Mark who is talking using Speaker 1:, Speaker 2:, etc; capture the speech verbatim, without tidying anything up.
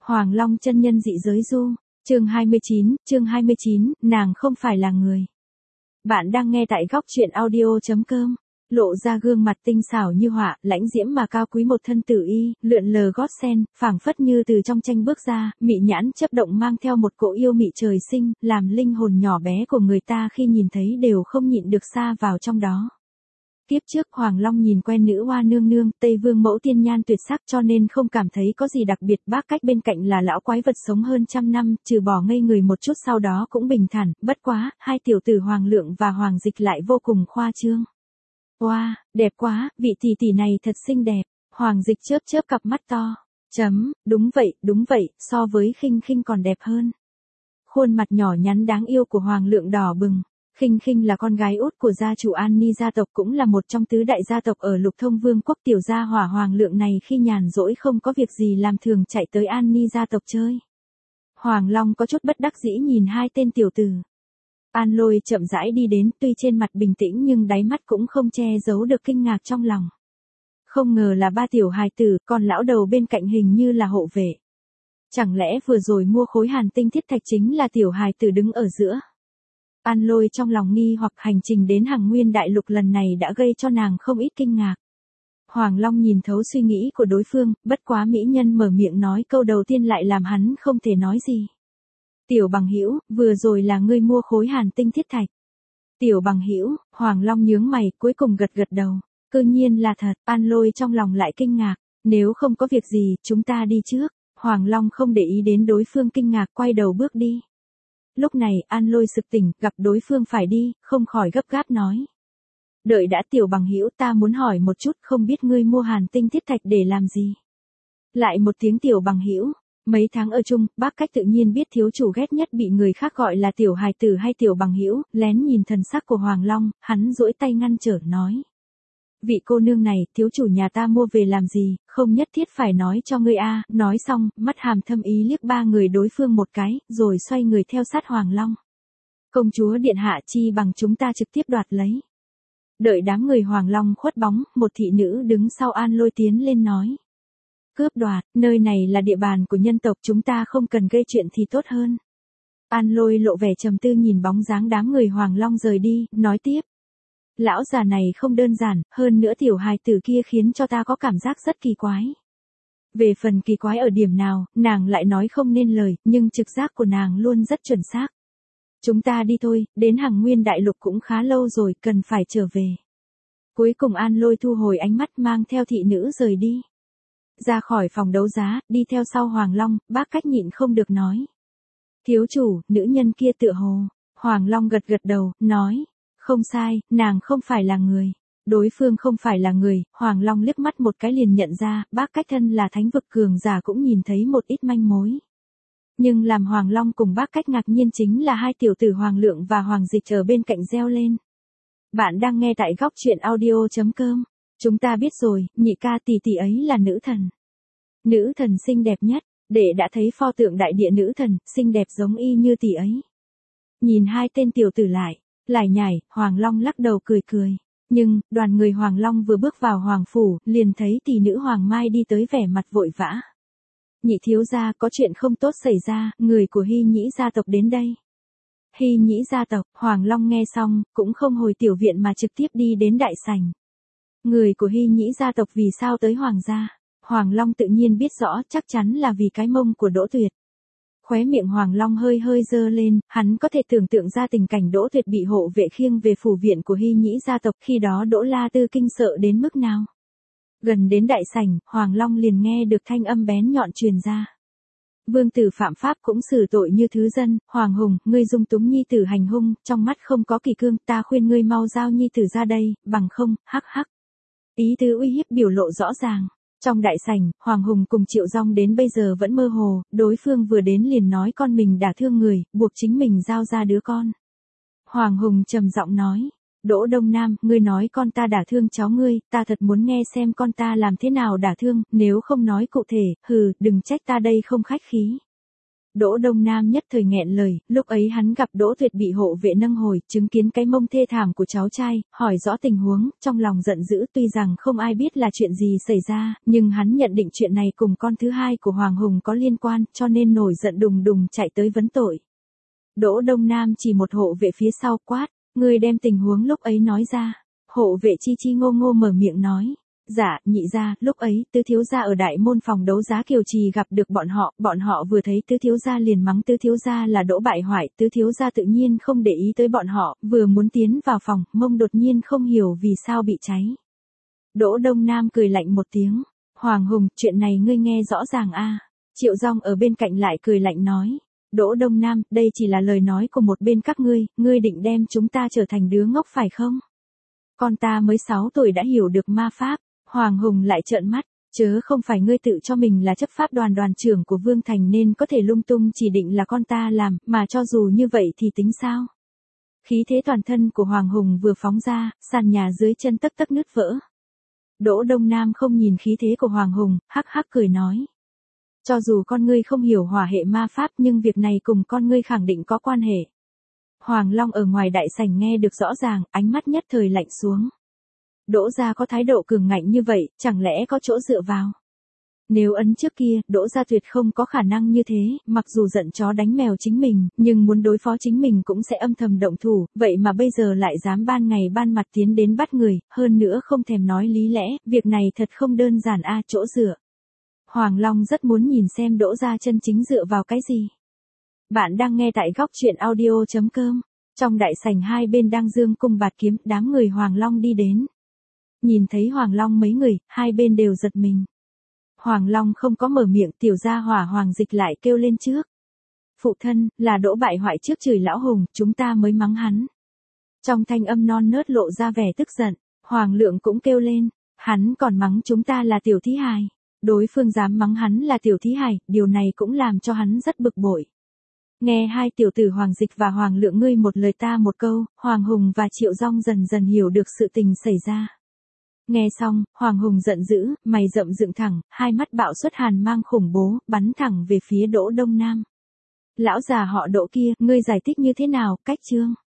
Speaker 1: Hoàng Long chân nhân dị giới du, chương hai mươi chín, chương hai mươi chín, nàng không phải là người. Bạn đang nghe tại góc truyện audio chấm com. Lộ ra gương mặt tinh xảo như họa, lãnh diễm mà cao quý một thân tử y, lượn lờ gót sen, phảng phất như từ trong tranh bước ra, mị nhãn chớp động mang theo một cỗ yêu mị trời sinh, làm linh hồn nhỏ bé của người ta khi nhìn thấy đều không nhịn được xa vào trong đó. Kiếp trước Hoàng Long nhìn quen nữ hoa nương nương, Tây Vương mẫu tiên nhan tuyệt sắc cho nên không cảm thấy có gì đặc biệt, Bác Cách bên cạnh là lão quái vật sống hơn trăm năm, trừ bỏ ngây người một chút sau đó cũng bình thản, bất quá, hai tiểu tử Hoàng Lượng và Hoàng Dịch lại vô cùng khoa trương. Wow, đẹp quá, vị tỷ tỷ này thật xinh đẹp, Hoàng Dịch chớp chớp cặp mắt to, chấm, đúng vậy, đúng vậy, so với Khinh Khinh còn đẹp hơn. Khuôn mặt nhỏ nhắn đáng yêu của Hoàng Lượng đỏ bừng. Khinh Khinh là con gái út của gia chủ An Ni gia tộc, cũng là một trong tứ đại gia tộc ở Lục Thông Vương quốc. Tiểu gia hỏa Hoàng Lượng này khi nhàn rỗi không có việc gì làm thường chạy tới An Ni gia tộc chơi. Hoàng Long có chút bất đắc dĩ nhìn hai tên tiểu tử. An Lôi chậm rãi đi đến, tuy trên mặt bình tĩnh nhưng đáy mắt cũng không che giấu được kinh ngạc trong lòng. Không ngờ là ba tiểu hài tử, còn lão đầu bên cạnh hình như là hộ vệ. Chẳng lẽ vừa rồi mua khối hàn tinh thiết thạch chính là tiểu hài tử đứng ở giữa? An Lôi trong lòng nghi hoặc, hành trình đến Hằng Nguyên Đại Lục lần này đã gây cho nàng không ít kinh ngạc. Hoàng Long nhìn thấu suy nghĩ của đối phương, bất quá mỹ nhân mở miệng nói câu đầu tiên lại làm hắn không thể nói gì. Tiểu bằng hữu, vừa rồi là ngươi mua khối hàn tinh thiết thạch. Tiểu bằng hữu, Hoàng Long nhướng mày, cuối cùng gật gật đầu. Cư nhiên là thật, An Lôi trong lòng lại kinh ngạc. Nếu không có việc gì, chúng ta đi trước. Hoàng Long không để ý đến đối phương kinh ngạc, quay đầu bước đi. Lúc này, An Lôi sực tỉnh, gặp đối phương phải đi, không khỏi gấp gáp nói. Đợi đã, tiểu bằng hữu, ta muốn hỏi một chút, không biết ngươi mua hàn tinh thiết thạch để làm gì? Lại một tiếng tiểu bằng hữu. Mấy tháng ở chung, Bác Cách tự nhiên biết thiếu chủ ghét nhất bị người khác gọi là tiểu hài tử hay tiểu bằng hữu, lén nhìn thần sắc của Hoàng Long, hắn duỗi tay ngăn trở nói. Vị cô nương này, thiếu chủ nhà ta mua về làm gì, không nhất thiết phải nói cho ngươi a. Nói xong, mắt hàm thâm ý liếc ba người đối phương một cái, rồi xoay người theo sát Hoàng Long. Công chúa điện hạ, chi bằng chúng ta trực tiếp đoạt lấy. Đợi đám người Hoàng Long khuất bóng, một thị nữ đứng sau An Lôi tiến lên nói. Cướp đoạt, nơi này là địa bàn của nhân tộc, chúng ta không cần gây chuyện thì tốt hơn. An Lôi lộ vẻ trầm tư nhìn bóng dáng đám người Hoàng Long rời đi, nói tiếp. Lão già này không đơn giản, hơn nữa tiểu hài tử kia khiến cho ta có cảm giác rất kỳ quái. Về phần kỳ quái ở điểm nào, nàng lại nói không nên lời, nhưng trực giác của nàng luôn rất chuẩn xác. Chúng ta đi thôi, đến Hằng Nguyên Đại Lục cũng khá lâu rồi, cần phải trở về. Cuối cùng An Lôi thu hồi ánh mắt mang theo thị nữ rời đi. Ra khỏi phòng đấu giá, đi theo sau Hoàng Long, Bác Cách nhịn không được nói. Thiếu chủ, nữ nhân kia tựa hồ. Hoàng Long gật gật đầu, nói. Không sai, nàng không phải là người. Đối phương không phải là người, Hoàng Long liếc mắt một cái liền nhận ra, Bác Cách thân là thánh vực cường giả cũng nhìn thấy một ít manh mối. Nhưng làm Hoàng Long cùng Bác Cách ngạc nhiên chính là hai tiểu tử Hoàng Lượng và Hoàng Dịch ở bên cạnh reo lên. Bạn đang nghe tại góc truyện audio chấm com. Chúng ta biết rồi, nhị ca tỷ tỷ ấy là nữ thần. Nữ thần xinh đẹp nhất, đệ đã thấy pho tượng đại địa nữ thần, xinh đẹp giống y như tỷ ấy. Nhìn hai tên tiểu tử lại, lải nhải, Hoàng Long lắc đầu cười cười. Nhưng, đoàn người Hoàng Long vừa bước vào Hoàng Phủ, liền thấy tỷ nữ Hoàng Mai đi tới vẻ mặt vội vã. Nhị thiếu gia, có chuyện không tốt xảy ra, người của Hy Nhĩ gia tộc đến đây. Hy Nhĩ gia tộc, Hoàng Long nghe xong, cũng không hồi tiểu viện mà trực tiếp đi đến đại sảnh. Người của Hy Nhĩ gia tộc vì sao tới Hoàng gia? Hoàng Long tự nhiên biết rõ, chắc chắn là vì cái mông của Đỗ Tuyệt. Khóe miệng Hoàng Long hơi hơi dơ lên, hắn có thể tưởng tượng ra tình cảnh Đỗ Tuyệt bị hộ vệ khiêng về phủ viện của Hy Nhĩ gia tộc, khi đó Đỗ La Tư kinh sợ đến mức nào. Gần đến đại sảnh, Hoàng Long liền nghe được thanh âm bén nhọn truyền ra. Vương tử phạm pháp cũng xử tội như thứ dân, Hoàng Hùng, ngươi dung túng nhi tử hành hung, trong mắt không có kỳ cương, ta khuyên ngươi mau giao nhi tử ra đây, bằng không, hắc hắc. Ý tứ uy hiếp biểu lộ rõ ràng. Trong đại sảnh, Hoàng Hùng cùng Triệu Dung đến bây giờ vẫn mơ hồ, đối phương vừa đến liền nói con mình đả thương người, buộc chính mình giao ra đứa con. Hoàng Hùng trầm giọng nói, Đỗ Đông Nam, ngươi nói con ta đả thương cháu ngươi, ta thật muốn nghe xem con ta làm thế nào đả thương, nếu không nói cụ thể, hừ, đừng trách ta đây không khách khí. Đỗ Đông Nam nhất thời nghẹn lời, lúc ấy hắn gặp Đỗ Tuyệt bị hộ vệ nâng hồi, chứng kiến cái mông thê thảm của cháu trai, hỏi rõ tình huống, trong lòng giận dữ, tuy rằng không ai biết là chuyện gì xảy ra, nhưng hắn nhận định chuyện này cùng con thứ hai của Hoàng Hùng có liên quan, cho nên nổi giận đùng đùng chạy tới vấn tội. Đỗ Đông Nam chỉ một hộ vệ phía sau quát, ngươi đem tình huống lúc ấy nói ra. Hộ vệ chi chi ngô ngô mở miệng nói. Dạ, nhị gia, lúc ấy, tứ thiếu gia ở đại môn phòng đấu giá Kiều Trì gặp được bọn họ, bọn họ vừa thấy tứ thiếu gia liền mắng tứ thiếu gia là Đỗ bại hoại, tứ thiếu gia tự nhiên không để ý tới bọn họ, vừa muốn tiến vào phòng, mông đột nhiên không hiểu vì sao bị cháy. Đỗ Đông Nam cười lạnh một tiếng, Hoàng Hùng, chuyện này ngươi nghe rõ ràng a. Triệu Dung ở bên cạnh lại cười lạnh nói, Đỗ Đông Nam, đây chỉ là lời nói của một bên các ngươi, ngươi định đem chúng ta trở thành đứa ngốc phải không? Con ta mới sáu tuổi đã hiểu được ma pháp. Hoàng Hùng lại trợn mắt, chớ không phải ngươi tự cho mình là chấp pháp đoàn đoàn trưởng của Vương Thành nên có thể lung tung chỉ định là con ta làm, mà cho dù như vậy thì tính sao? Khí thế toàn thân của Hoàng Hùng vừa phóng ra, sàn nhà dưới chân tấc tấc nứt vỡ. Đỗ Đông Nam không nhìn khí thế của Hoàng Hùng, hắc hắc cười nói. Cho dù con ngươi không hiểu hỏa hệ ma pháp nhưng việc này cùng con ngươi khẳng định có quan hệ. Hoàng Long ở ngoài đại sảnh nghe được rõ ràng, ánh mắt nhất thời lạnh xuống. Đỗ gia có thái độ cường ngạnh như vậy, chẳng lẽ có chỗ dựa vào? Nếu ấn trước kia, Đỗ gia tuyệt không có khả năng như thế, mặc dù giận chó đánh mèo chính mình, nhưng muốn đối phó chính mình cũng sẽ âm thầm động thủ, vậy mà bây giờ lại dám ban ngày ban mặt tiến đến bắt người, hơn nữa không thèm nói lý lẽ, việc này thật không đơn giản a, chỗ dựa. Hoàng Long rất muốn nhìn xem Đỗ gia chân chính dựa vào cái gì. Bạn đang nghe tại góc truyện audio chấm com. Trong đại sảnh hai bên đang dương cung bạt kiếm, đám người Hoàng Long đi đến. Nhìn thấy Hoàng Long mấy người, hai bên đều giật mình. Hoàng Long không có mở miệng, tiểu gia hỏa Hoàng Dịch lại kêu lên trước. Phụ thân, là Đỗ bại hoại trước chửi lão Hùng, chúng ta mới mắng hắn. Trong thanh âm non nớt lộ ra vẻ tức giận, Hoàng Lượng cũng kêu lên, hắn còn mắng chúng ta là tiểu thí hài. Đối phương dám mắng hắn là tiểu thí hài, điều này cũng làm cho hắn rất bực bội. Nghe hai tiểu tử Hoàng Dịch và Hoàng Lượng ngươi một lời ta một câu, Hoàng Hùng và Triệu Dung dần dần hiểu được sự tình xảy ra. Nghe xong, Hoàng Hùng giận dữ, mày rậm dựng thẳng, hai mắt bạo xuất hàn mang khủng bố, bắn thẳng về phía Đỗ Đông Nam. Lão già họ Đỗ kia, ngươi giải thích như thế nào, cách chương?